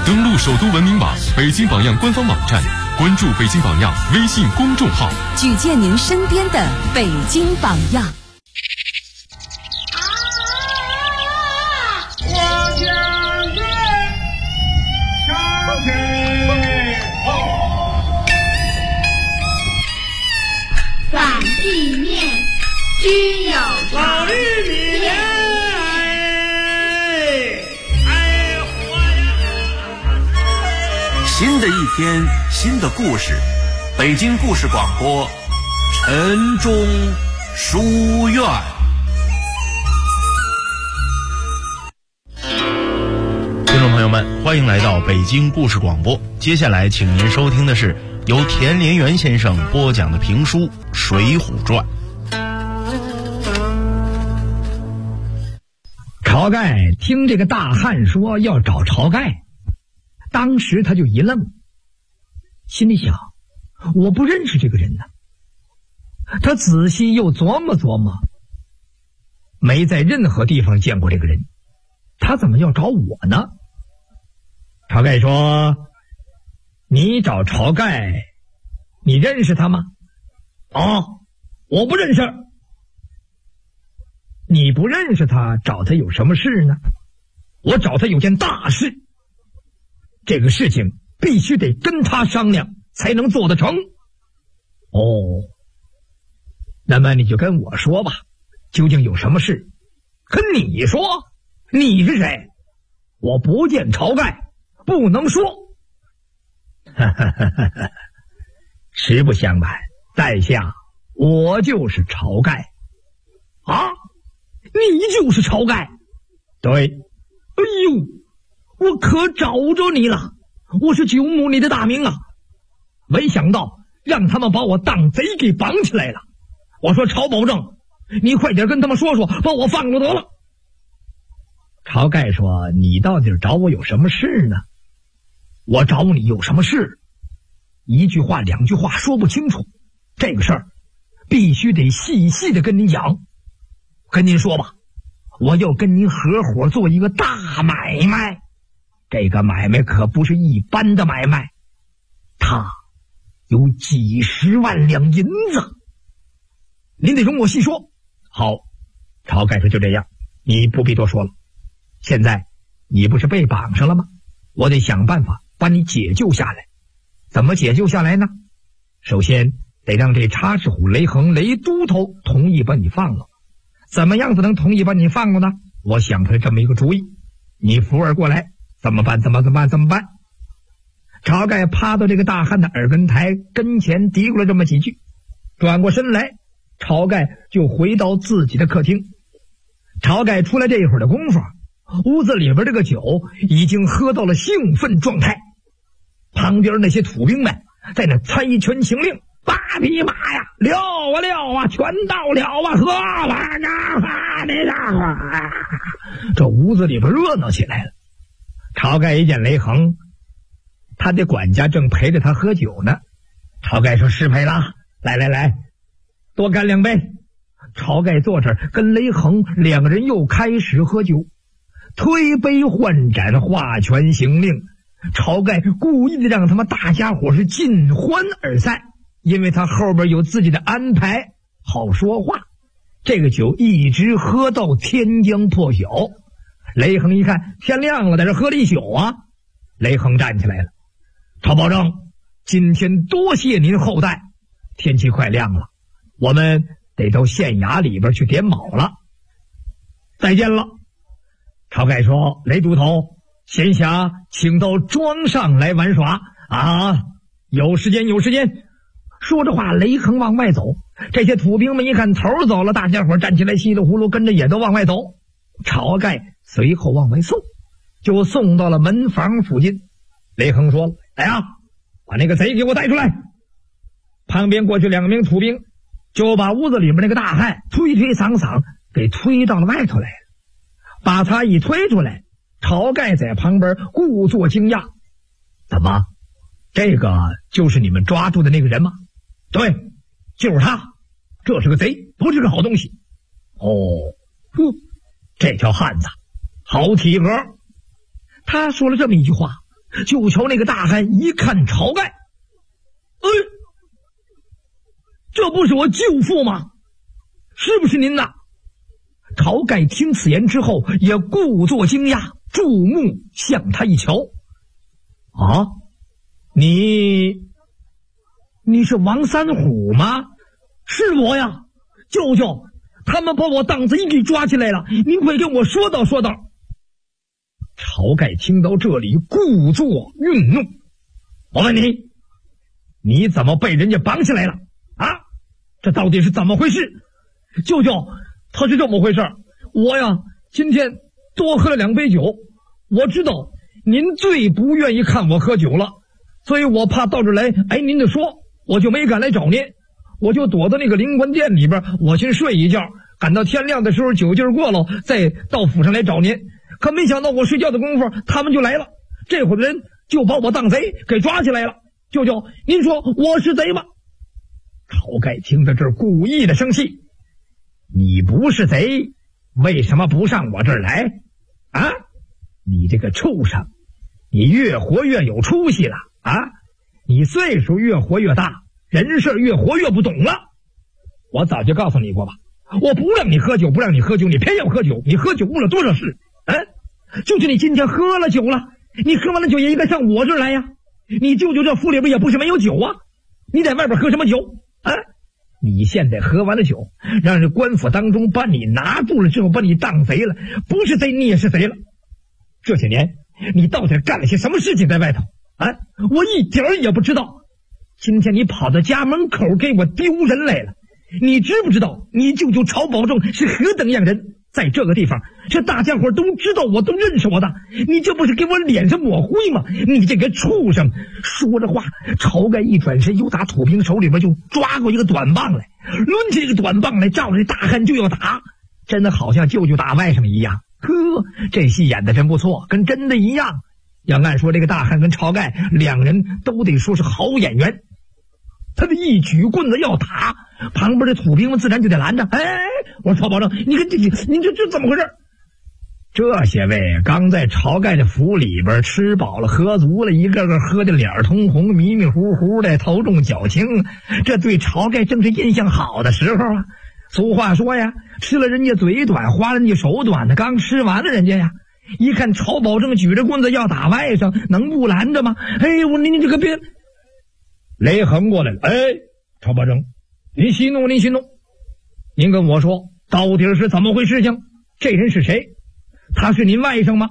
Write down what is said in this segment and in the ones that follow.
登录首都文明网、北京榜样官方网站，关注北京榜样微信公众号， 举荐您身边的北京榜样。 反地面均有老玉米新的一天，新的故事，北京故事广播，晨钟书院。 听众朋友们，欢迎来到北京故事广播。接下来，请您收听的是由田连元先生播讲的评书《水浒传》。 晁盖听这个大汉说要找晁盖，当时他就一愣，心里想，我不认识这个人呢。他仔细又琢磨琢磨，没在任何地方见过这个人，他怎么要找我呢？晁盖说，你找晁盖，你认识他吗？我不认识。你不认识他，找他有什么事呢？我找他有件大事，这个事情必须得跟他商量才能做得成。那么你就跟我说吧，究竟有什么事？跟你说？你是谁？我不见晁盖，不能说。实不相瞒，在下我就是晁盖。啊，你就是晁盖？对。哎呦，我可找着你了，我是9亩里的大名啊！没想到让他们把我当贼给绑起来了。我说晁保正，你快点跟他们说说，把我放了得了。晁盖说，你到底找我有什么事呢？我找你有什么事？一句话两句话说不清楚，这个事儿必须得细细的跟您讲。跟您说吧，我要跟您合伙做一个大买卖，这个买卖可不是一般的买卖，它有几十万两银子。您得容我细说。好，晁盖说，就这样，你不必多说了。现在你不是被绑上了吗？我得想办法把你解救下来。怎么解救下来呢？首先得让这插翅虎雷横雷都头同意把你放了。怎么样子能同意把你放了呢？我想出来这么一个主意，你扶儿过来，怎么办？晁盖趴到这个大汉的耳根台跟前嘀咕了这么几句，转过身来，晁盖就回到自己的客厅。晁盖出来这一会儿的功夫，屋子里边这个酒已经喝到了兴奋状态，旁边那些土兵们在那猜拳行令，八匹马呀，撂啊，全到了啊，喝吧这屋子里边热闹起来了。晁盖一见雷横，他的管家正陪着他喝酒呢。晁盖说，失陪了，来，多干2杯。晁盖坐这儿跟雷横两个人又开始喝酒，推杯换盏，画拳行令。晁盖故意的让他们大家伙是尽欢而散，因为他后边有自己的安排，好说话。这个酒一直喝到天将破晓。雷横一看天亮了，在这喝了一宿啊。雷横站起来了，晁保正，今天多谢您厚待，天气快亮了，我们得到县衙里边去点卯了，再见了。晁盖说，雷都头，闲暇请到庄上来玩耍啊，有时间。说着话，雷横往外走。这些土兵们一看头走了，大家伙站起来，稀里糊涂跟着也都往外走。晁盖随后往外送，就送到了门房附近。雷横说，来啊，把那个贼给我带出来。旁边过去2名土兵，就把屋子里面那个大汉推搡给推到了外头来了。把他一推出来，晁盖在旁边故作惊讶，怎么，这个就是你们抓住的那个人吗？对，就是他，这是个贼，不是个好东西。这条汉子好体格。他说了这么一句话， 就瞧那个大汉一看晁盖，这不是我舅父吗？是不是您呐？晁盖听此言之后也故作惊讶，注目向他一瞧。啊，你是王三虎吗？是我呀，舅舅，他们把我当贼给抓起来了，您快跟我说道说道。晁盖听到这里，故作愠怒。我问你，你怎么被人家绑起来了啊？这到底是怎么回事？舅舅，他是这么回事，我呀今天多喝了2杯酒，我知道您最不愿意看我喝酒了，所以我怕到这来挨您的说，我就没敢来找您，我就躲到那个灵官殿里边，我先睡一觉，赶到天亮的时候酒劲过了，再到府上来找您。可没想到我睡觉的功夫他们就来了，这伙人就把我当贼给抓起来了。舅舅，您说我是贼吗？晁盖听到这儿故意的生气，你不是贼，为什么不上我这儿来啊？你这个畜生，你越活越有出息了啊！你岁数越活越大，人事越活越不懂了。我早就告诉你过吧，我不让你喝酒，不让你喝酒，你偏要喝酒，你喝酒误了多少事？就是你今天喝了酒了，你喝完了酒也应该上我这儿来呀。你舅舅这府里边也不是没有酒啊，你在外边喝什么酒啊？你现在喝完了酒，让人官府当中把你拿住了之后，把你当贼了，不是贼你也是贼了。这些年你到底干了些什么事情在外头啊？我一点儿也不知道。今天你跑到家门口给我丢人来了，你知不知道你舅舅晁保正是何等样人？在这个地方，这大家伙都知道，我都认识我的，你这不是给我脸上抹灰吗？你这个畜生！说着话，晁盖一转身，又打土兵手里边就抓过一个短棒来，抡起这个短棒来，照着这大汉就要打，真的好像舅舅打外甥一样。呵，这戏演的真不错，跟真的一样。要按说这个大汉跟晁盖两人都得说是好演员。他的一举棍子要打，旁边的土兵们自然就得拦着。我说晁保正，您这怎么回事？这些位刚在晁盖的府里边吃饱了喝足了，一个个喝的脸通红，迷迷糊糊的，头重脚轻，这对晁盖正是印象好的时候啊。俗话说呀，吃了人家嘴短，花了人家手短的，刚吃完了人家呀，一看晁保正举着棍子要打外甥，能不拦着吗？我说你这个别。雷横过来了，晁保正，您息怒，您跟我说到底是怎么回事情？这人是谁？他是您外甥吗？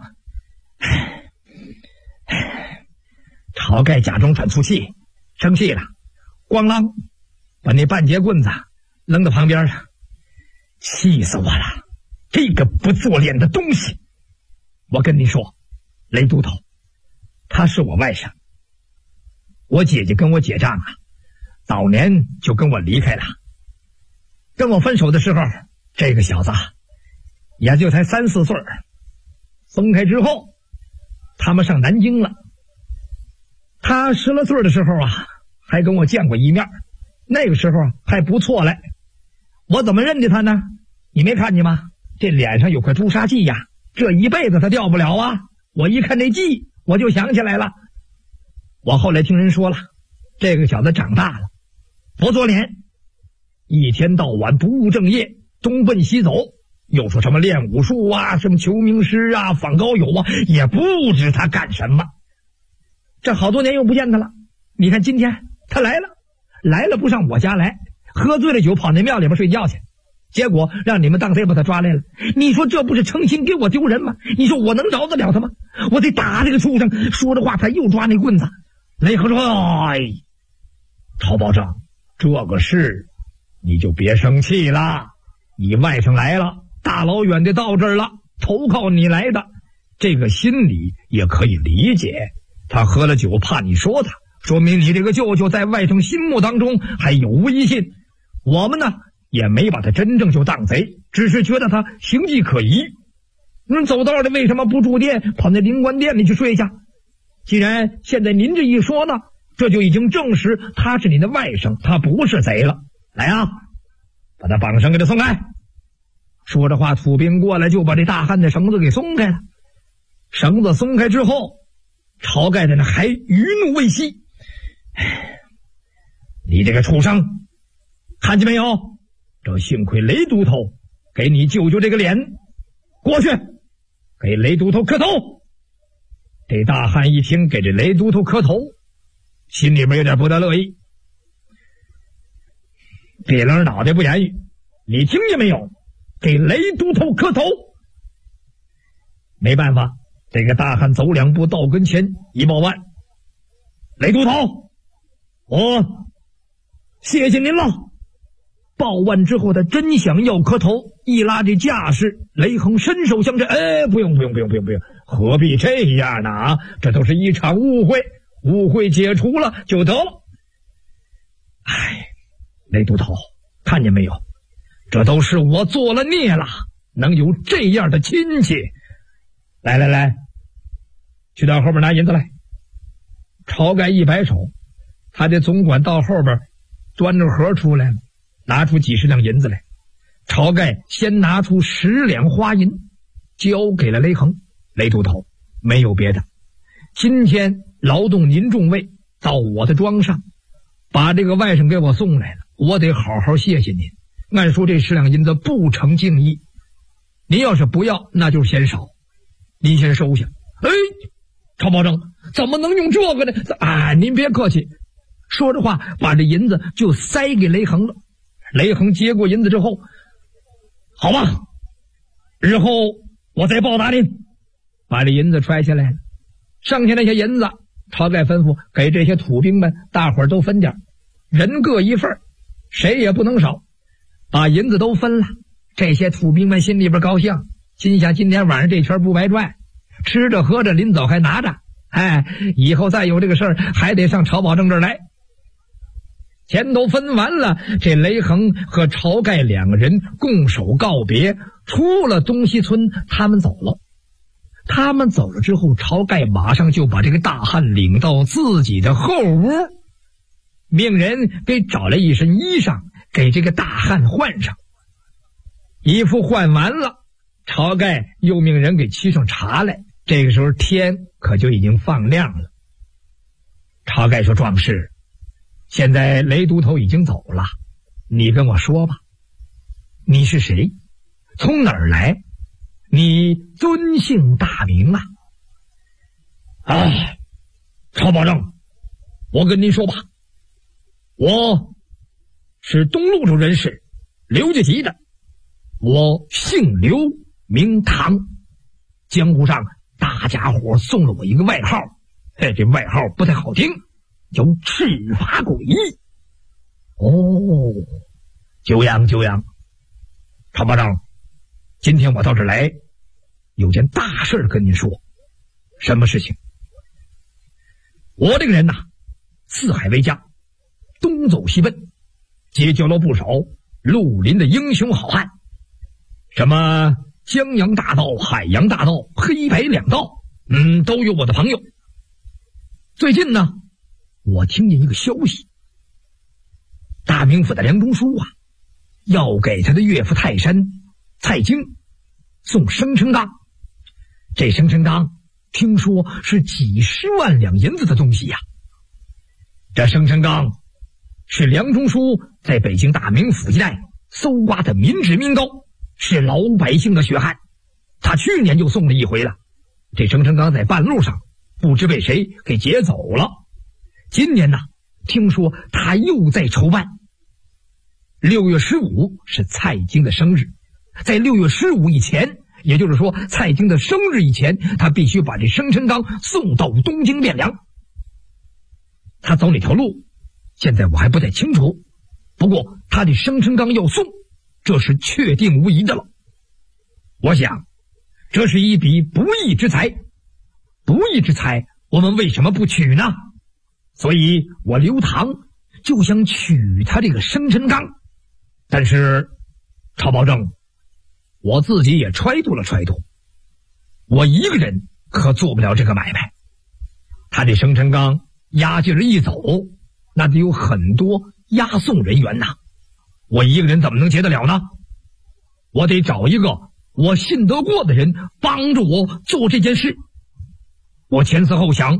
晁盖假装喘粗气，生气了，咣啷把那半截棍子扔到旁边了。气死我了，这个不做脸的东西！我跟你说，雷都头，他是我外甥。我姐姐跟我结账啊，早年就跟我离开了。跟我分手的时候，这个小子也就才3、4岁。分开之后，他们上南京了。他10来岁的时候啊，还跟我见过一面，那个时候还不错嘞。我怎么认得他呢？你没看见吗？这脸上有块朱砂记呀，这一辈子他掉不了啊。我一看这记，我就想起来了。我后来听人说了，这个小子长大了，不做脸，一天到晚不务正业，东奔西走，又说什么练武术啊，什么求名师啊，访高友啊，也不知他干什么。这好多年又不见他了，你看今天他来了不上我家来，喝醉了酒跑那庙里边睡觉去，结果让你们当贼把他抓来了。你说这不是诚心给我丢人吗？你说我能饶得了他吗？我得打这个畜生！说着话，他又抓那棍子。雷横说：“晁保正，这个事你就别生气了。你外甥来了，大老远的到这儿了，投靠你来的，这个心里也可以理解。他喝了酒，怕你说他，说明你这个舅舅在外甥心目当中还有威信。我们呢，也没把他真正就当贼，只是觉得他形迹可疑。走道的为什么不住店，跑那灵官殿里去睡下？既然现在您这一说呢，这就已经证实他是你的外甥，他不是贼了。来啊，把他绑绳给他松开。”说着话，土兵过来就把这大汉的绳子给松开了。绳子松开之后， 晁盖在那还余怒未息。你这个畜生，看见没有？这幸亏雷都头给你救救这个脸，过去给雷都头磕头。这大汉一听给这雷都头磕头，心里面有点不得乐意，别愣脑袋不言语。你听见没有？给雷都头磕头。没办法，这个大汉走2步到跟前一抱腕，雷都头，我谢谢您了。抱腕之后，他真想要磕头，一拉这架势，雷横伸手相衬，不用，何必这样呢？啊，这都是一场误会，误会解除了就得了。雷都头，看见没有？这都是我做了孽了，能有这样的亲戚。来，去到后边拿银子来。晁盖一摆手，他的总管到后边端着盒出来了，拿出几十两银子来。晁盖先拿出10两花银，交给了雷横。雷都头，没有别的，今天劳动您众位到我的庄上，把这个外甥给我送来了，我得好好谢谢您。按说这10两银子不成敬意，您要是不要，那就嫌少，您先收下。晁保正怎么能用这个呢？您别客气。说着话，把这银子就塞给雷横了。雷横接过银子之后，好吧，日后我再报答您。把这银子揣下来了，剩下那些银子，晁盖吩咐给这些土兵们，大伙儿都分点，人各一份，谁也不能少。把银子都分了，这些土兵们心里边高兴，心想今天晚上这圈不白赚，吃着喝着，临走还拿着，以后再有这个事儿还得上晁保正这儿来。钱都分完了，这雷横和晁盖2个人拱手告别，出了东西村，他们走了。他们走了之后，晁盖马上就把这个大汉领到自己的后屋，命人给找来一身衣裳，给这个大汉换上。衣服换完了，晁盖又命人给沏上茶来。这个时候天可就已经放亮了。晁盖说：“壮士，现在雷都头已经走了，你跟我说吧，你是谁？从哪儿来？你尊姓大名啊？”晁保正，我跟您说吧，我是东路州人士，刘家集的，我姓刘名唐，江湖上大家伙送了我一个外号，这外号不太好听，叫赤发鬼。久仰。晁保正，今天我到这儿来，有件大事跟您说。什么事情？我这个人四海为家，东走西奔，结交了不少绿林的英雄好汉，什么江洋大盗、海洋大盗、黑白两道，都有我的朋友。最近呢，我听见一个消息，大名府的梁中书要给他的岳父泰山蔡京送生辰纲。这生辰纲听说是几十万两银子的东西呀。这生辰纲是梁中书在北京大名府一带搜刮的民脂民膏，是老百姓的血汗。他去年就送了一回了，这生辰纲在半路上不知被谁给劫走了。今年听说他又在筹办。6月15是蔡京的生日，在6月15以前，也就是说蔡京的生日以前，他必须把这生辰纲送到东京汴梁。他走哪条路现在我还不太清楚，不过他的生辰纲要送，这是确定无疑的了。我想这是一笔不义之财，不义之财我们为什么不取呢？所以我刘唐就想取他这个生辰纲。但是晁保正，我自己也揣度了揣度，我一个人可做不了这个买卖。他这生辰纲押劲儿一走，那得有很多押送人员我一个人怎么能结得了呢？我得找一个我信得过的人帮助我做这件事。我前思后想，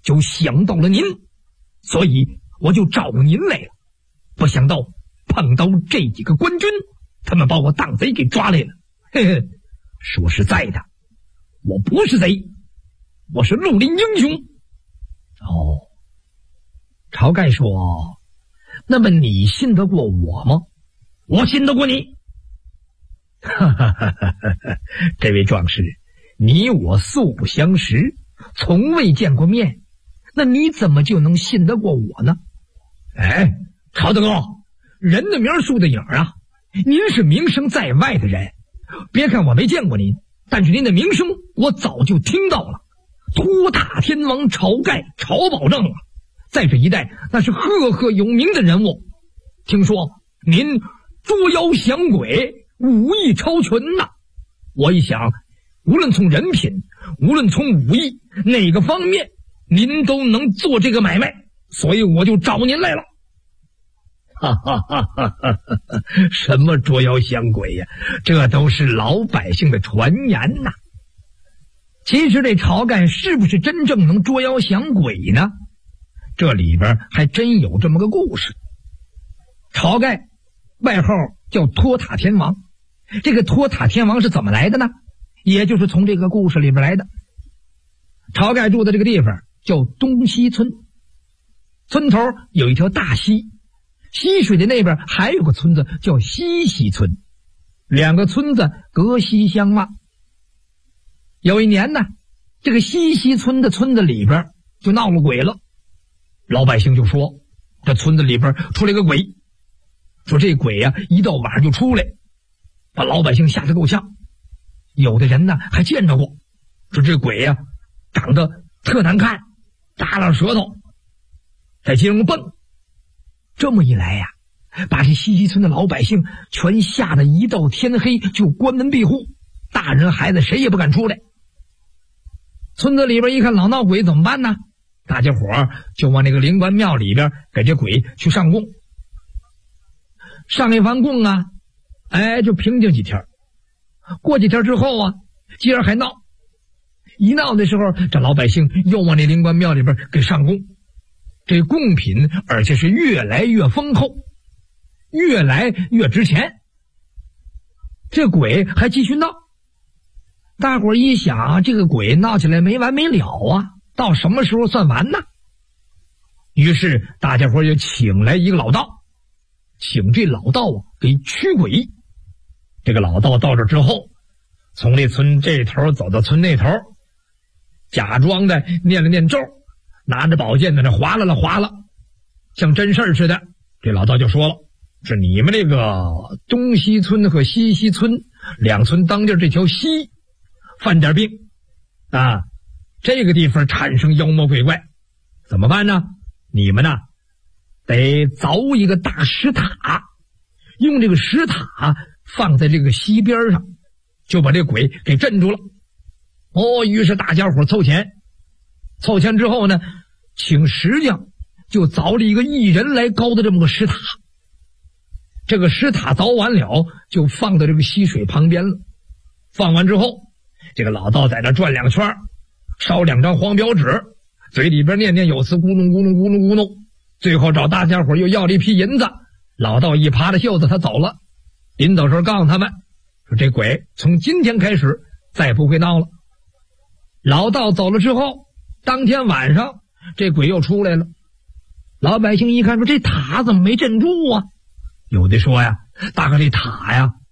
就想到了您，所以我就找您来了。不想到碰到这几个官军，他们把我当贼给抓来了。嘿嘿，说实在的，我不是贼，我是绿林英雄。哦，晁盖说，那么你信得过我吗？我信得过你。哈哈哈哈哈！这位壮士，你我素不相识，从未见过面，那你怎么就能信得过我呢？哎，晁大哥，人的名树的影啊，您是名声在外的人，别看我没见过您，但是您的名声我早就听到了。托塔天王晁盖，晁保正啊，在这一带那是赫赫有名的人物。听说您捉妖降鬼，武艺超群呐。我一想，无论从人品，无论从武艺，哪个方面您都能做这个买卖，所以我就找您来了。哈哈哈哈哈！什么捉妖降鬼呀，这都是老百姓的传言呐。其实这晁盖是不是真正能捉妖降鬼呢？这里边还真有这么个故事。晁盖外号叫托塔天王，这个托塔天王是怎么来的呢？也就是从这个故事里边来的。晁盖住的这个地方叫东溪村，村头有一条大溪，溪水的那边还有个村子叫西溪村，两个村子隔溪相望。有一年呢，这个西溪村的村子里边就闹了鬼了，老百姓就说这村子里边出来个鬼，说这鬼呀，一到晚上就出来，把老百姓吓得够呛。有的人呢还见着过，说这鬼呀长得特难看，耷拉舌头，在街上蹦。这么一来呀，把这西溪村的老百姓全吓得一到天黑就关门闭户，大人孩子谁也不敢出来。村子里边一看老闹鬼怎么办呢？大家伙就往那个灵官庙里边给这鬼去上供。上一番供啊，就平静几天。过几天之后啊，接着还闹。一闹的时候，这老百姓又往那灵官庙里边给上供，这贡品而且是越来越丰厚，越来越值钱。这鬼还继续闹，大伙儿一想，这个鬼闹起来没完没了啊，到什么时候算完呢？于是大家伙儿就请来一个老道，请这老道给驱鬼。这个老道到这之后，从这村这头走到村那头，假装的念了念咒，拿着宝剑在那划拉了划拉，像真事儿似的。这老道就说了，是你们这个东溪村和西溪村两村当间这条溪犯点病啊，这个地方产生妖魔鬼怪，怎么办呢？你们呢得凿一个大石塔，用这个石塔放在这个溪边上，就把这鬼给镇住了。于是大家伙凑钱之后呢，请石匠就凿了一个1人来高的这么个石塔。这个石塔凿完了，就放到这个溪水旁边了。放完之后，这个老道在那转2圈，烧2张黄表纸，嘴里边念念有词，咕咚咕咚咕咚咕咚，最后找大家伙又要了一批银子。老道一耙着袖子他走了，临走时候告诉他们说，这鬼从今天开始再不会闹了。老道走了之后，当天晚上这鬼又出来了。老百姓一看说，这塔怎么没镇住啊？有的说呀，大概这塔呀